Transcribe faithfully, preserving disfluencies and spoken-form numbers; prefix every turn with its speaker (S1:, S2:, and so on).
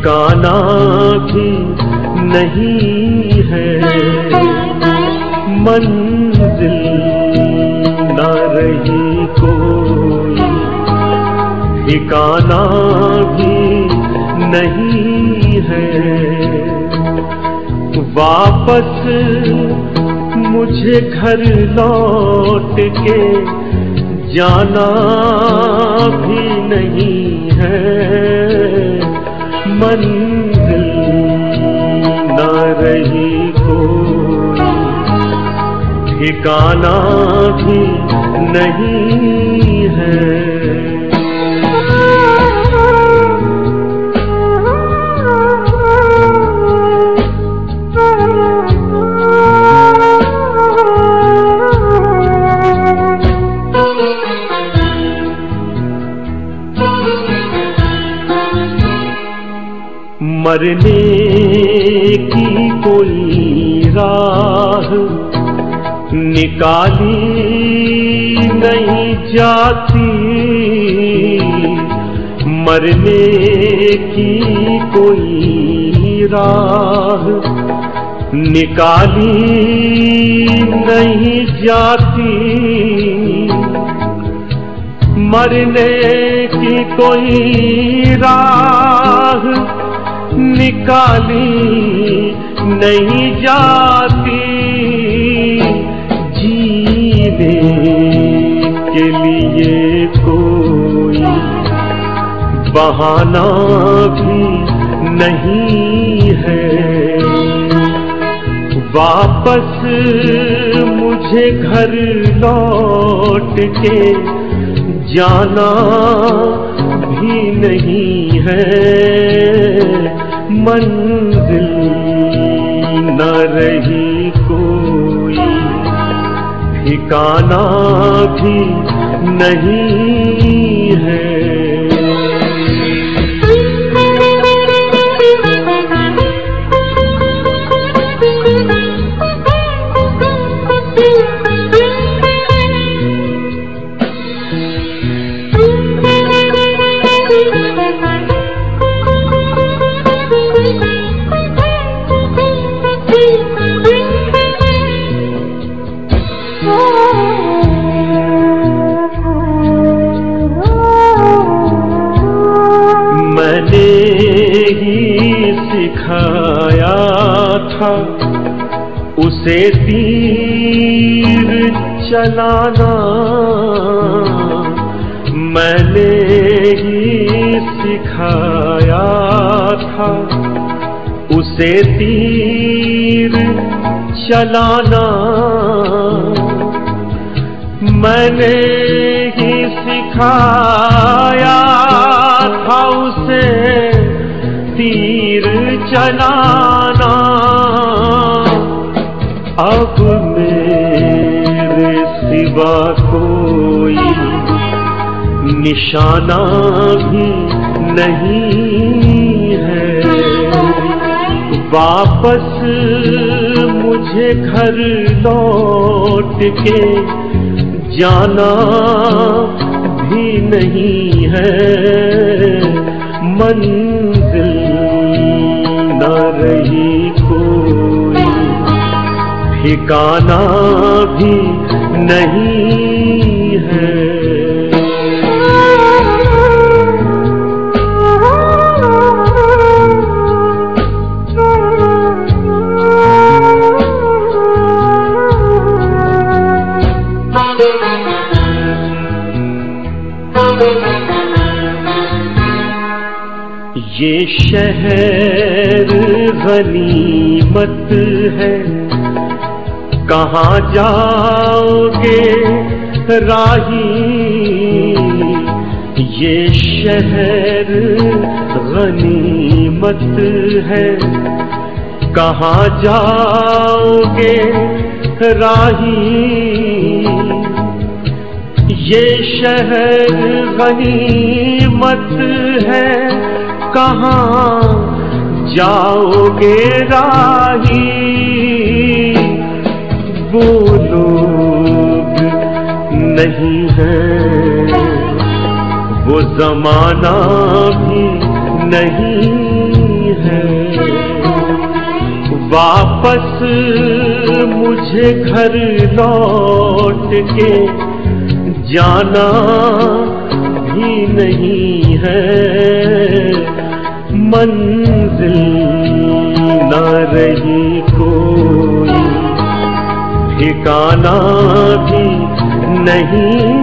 S1: ठिकाना भी नहीं है, मंजिल न रही कोई, ठिकाना भी नहीं है। वापस मुझे घर लौट के जाना भी नहीं है, मंजिल न रही कोई, ठिकाना भी नहीं है। मरने की कोई राह निकाली नहीं जाती, मरने की कोई राह निकाली नहीं जाती, मरने की कोई राह निकाली नहीं जाती, जीने के लिए कोई बहाना भी नहीं है। वापस मुझे घर लौट के जाना भी नहीं है, मंजिल न रही कोई, ठिकाना भी नहीं है। मैंने ही सिखाया था उसे तीर चलाना, मैंने ही सिखाया था उसे तीर चलाना, मैंने ही सिखाया था उसे तीर चलाना। अब मेरे सिवा कोई निशाना भी नहीं है, वापस मुझे घर लौट के जाना भी नहीं है, मंजिल न रही कोई, ठिकाना भी नहीं है। ये शहर गनीमत है, कहाँ जाओगे राही, ये शहर गनीमत है, कहाँ जाओगे राही, ये शहर गनीमत है, कहाँ जाओगे राही, वो लोग नहीं है, वो जमाना भी नहीं है। वापस मुझे घर लौट के जाना भी नहीं है। मंजिल न रही कोई, ठिकाना भी नहीं